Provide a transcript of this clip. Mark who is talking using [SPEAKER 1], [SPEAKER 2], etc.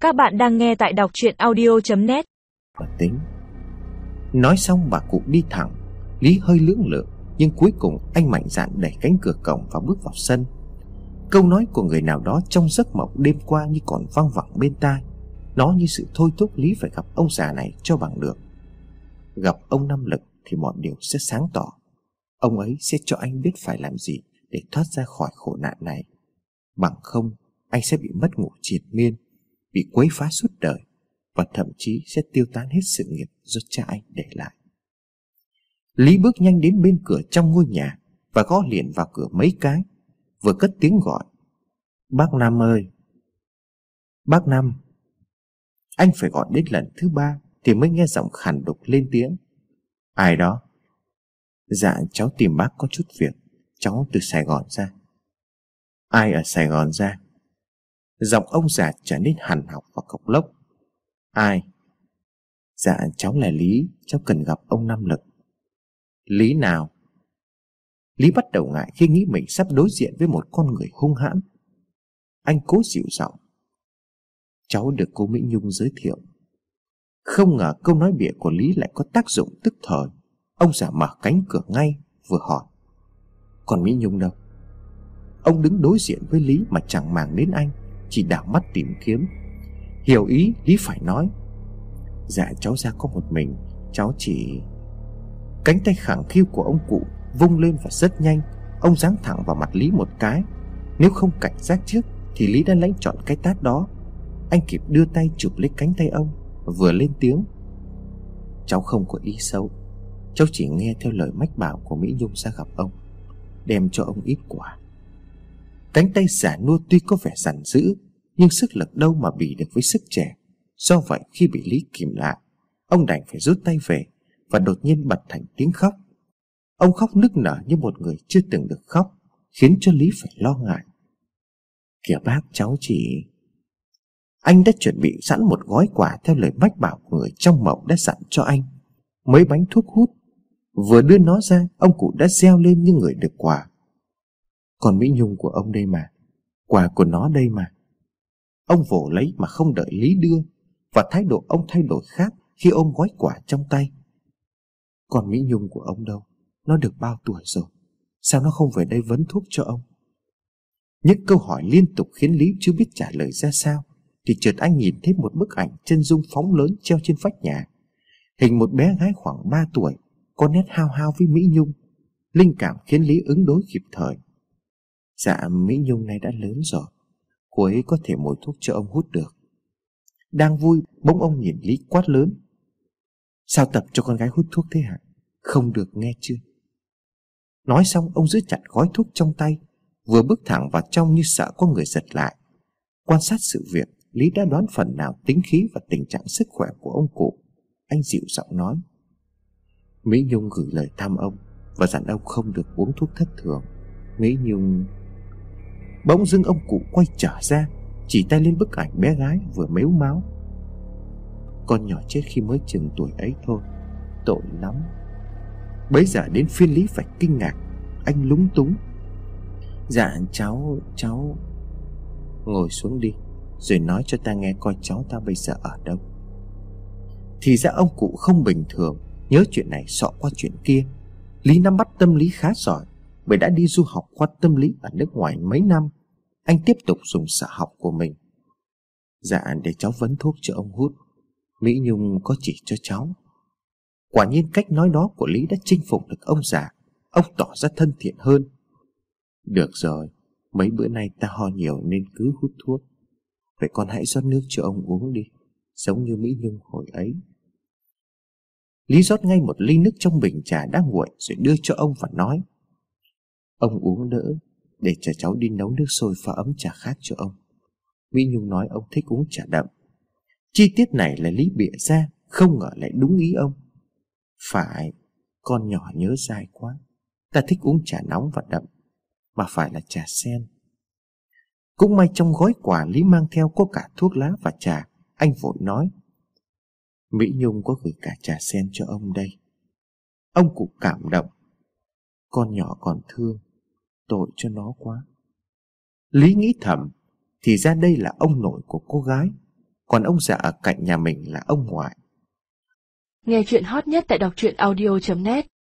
[SPEAKER 1] Các bạn đang nghe tại đọc truyện audio.net.
[SPEAKER 2] Và tính. Nói xong bà cụ đi thẳng. Lý hơi lưỡng lự, nhưng cuối cùng anh mạnh dạn đẩy cánh cửa cổng và bước vào sân. Câu nói của người nào đó trong giấc mộng đêm qua như còn vang vẳng bên tai. Nó như sự thôi thúc Lý phải gặp ông già này cho bằng được. Gặp ông Năm Lực thì mọi điều sẽ sáng tỏ. Ông ấy sẽ cho anh biết phải làm gì để thoát ra khỏi khổ nạn này. Bằng không, anh sẽ bị mất ngủ triền miên, bị quấy phá suốt đời, và thậm chí sẽ tiêu tán hết sự nghiệp do cha anh để lại. Lý bước nhanh đến bên cửa trong ngôi nhà và gõ liền vào cửa mấy cái, vừa cất tiếng gọi: "Bác Năm ơi!" "Bác Năm." Anh phải gọi đến lần thứ 3 thì mới nghe giọng khàn đục lên tiếng: "Ai đó?" "Dạ cháu tìm bác có chút việc. Cháu từ Sài Gòn ra." "Ai ở Sài Gòn ra?" Giọng ông già trở nên hằn học và cộc lốc. "Ai?" "Dạ cháu là Lý. Cháu cần gặp ông Năm Lực." "Lý nào?" Lý bắt đầu ngại khi nghĩ mình sắp đối diện với một con người hung hãn. Anh cố dịu giọng: "Cháu được cô Mỹ Nhung giới thiệu." Không ngờ câu nói bịa của Lý lại có tác dụng tức thời. Ông già mở cánh cửa ngay, vừa hỏi: "Còn Mỹ Nhung đâu?" Ông đứng đối diện với Lý mà chẳng màng đến anh, chỉ đảo mắt tìm kiếm. Hiểu ý, Lý phải nói: "Dạ cháu ra có một mình. Cháu chỉ..." Cánh tay khẳng khiu của ông cụ vung lên và rất nhanh. Ông giáng thẳng vào mặt Lý một cái. Nếu không cảnh giác trước thì Lý đã lãnh trọn cái tát đó. Anh kịp đưa tay chụp lấy cánh tay ông, vừa lên tiếng: "Cháu không có ý xấu. Cháu chỉ nghe theo lời mách bảo của Mỹ Nhung ra gặp ông, đem cho ông ít quà." Cánh tay già nua tuy có vẻ giản dữ, nhưng sức lực đâu mà bì được với sức trẻ. Do vậy khi bị Lý kìm lại, ông đành phải rút tay về và đột nhiên bật thành tiếng khóc. Ông khóc nức nở như một người chưa từng được khóc, khiến cho Lý phải lo ngại. "Kìa bác, cháu chỉ..." Anh đã chuẩn bị sẵn một gói quà theo lời mách bảo của người trong mộng đã dặn cho anh. Mấy bánh thuốc hút. Vừa đưa nó ra, ông cụ đã reo lên như người được quà: "Còn Mỹ Nhung của ông đây mà. Quà của nó đây mà." Ông vồ lấy mà không đợi Lý đưa, và thái độ ông thay đổi khác khi ôm gói quà trong tay. "Còn Mỹ Nhung của ông đâu? Nó được bao tuổi rồi? Sao nó không về đây vấn thuốc cho ông?" Những câu hỏi liên tục khiến Lý chưa biết trả lời ra sao, thì chợt anh nhìn thấy một bức ảnh chân dung phóng lớn treo trên vách nhà. Hình một bé gái khoảng 3 tuổi, có nét hao hao với Mỹ Nhung. Linh cảm khiến Lý ứng đối kịp thời: "Dạ Mỹ Nhung nay đã lớn rồi, cô ấy có thể mồi thuốc cho ông hút được." Đang vui, bỗng ông nhìn Lý quát lớn: "Sao tập cho con gái hút thuốc thế hả? Không được nghe chưa?" Nói xong ông giữ chặt gói thuốc trong tay, vừa bước thẳng vào trong như sợ có người giật lại. Quan sát sự việc, Lý đã đoán phần nào tính khí và tình trạng sức khỏe của ông cụ. Anh dịu giọng nói: "Mỹ Nhung gửi lời thăm ông và dặn ông không được uống thuốc thất thường. Mỹ Nhung..." Bỗng dưng ông cụ quay trở ra, chỉ tay lên bức ảnh bé gái vừa mếu máo: "Con nhỏ chết khi mới chừng tuổi ấy thôi, tội lắm." Bấy giờ đến phiên Lý phải kinh ngạc. Anh lúng túng: "Dạ cháu..." "Ngồi xuống đi, rồi nói cho ta nghe coi cháu ta bây giờ ở đâu." Thì ra ông cụ không bình thường, nhớ chuyện này xọ qua chuyện kia. Lý nắm bắt tâm lý khá giỏi, bởi đã đi du học khoa tâm lý ở nước ngoài mấy năm. Anh tiếp tục dùng sở học của mình: "Dạ để cháu vấn thuốc cho ông hút. Mỹ Nhung có chỉ cho cháu." Quả nhiên cách nói đó của Lý đã chinh phục được ông già. Ông tỏ ra thân thiện hơn: "Được rồi, mấy bữa nay ta ho nhiều nên cứ hút thuốc. Vậy con hãy rót nước cho ông uống đi, giống như Mỹ Nhung hồi ấy." Lý rót ngay một ly nước trong bình trà đã nguội rồi đưa cho ông và nói: "Ông uống đỡ, để chờ cháu đi nấu nước sôi pha ấm trà khác cho ông. Mỹ Nhung nói ông thích uống trà đậm." Chi tiết này là Lý bịa ra, không ngờ lại đúng ý ông. "Phải, con nhỏ nhớ dai quá. Ta thích uống trà nóng và đậm, mà phải là trà sen." Cũng may trong gói quà Lý mang theo có cả thuốc lá và trà. Anh vội nói: "Mỹ Nhung có gửi cả trà sen cho ông đây." Ông cụ cảm động: "Con nhỏ còn thương, tội cho nó quá." Lý nghĩ thầm, thì ra đây là ông nội của cô gái. Còn ông già ở cạnh nhà mình là ông ngoại.
[SPEAKER 3] Nghe chuyện hot nhất tại đọc truyện audio.net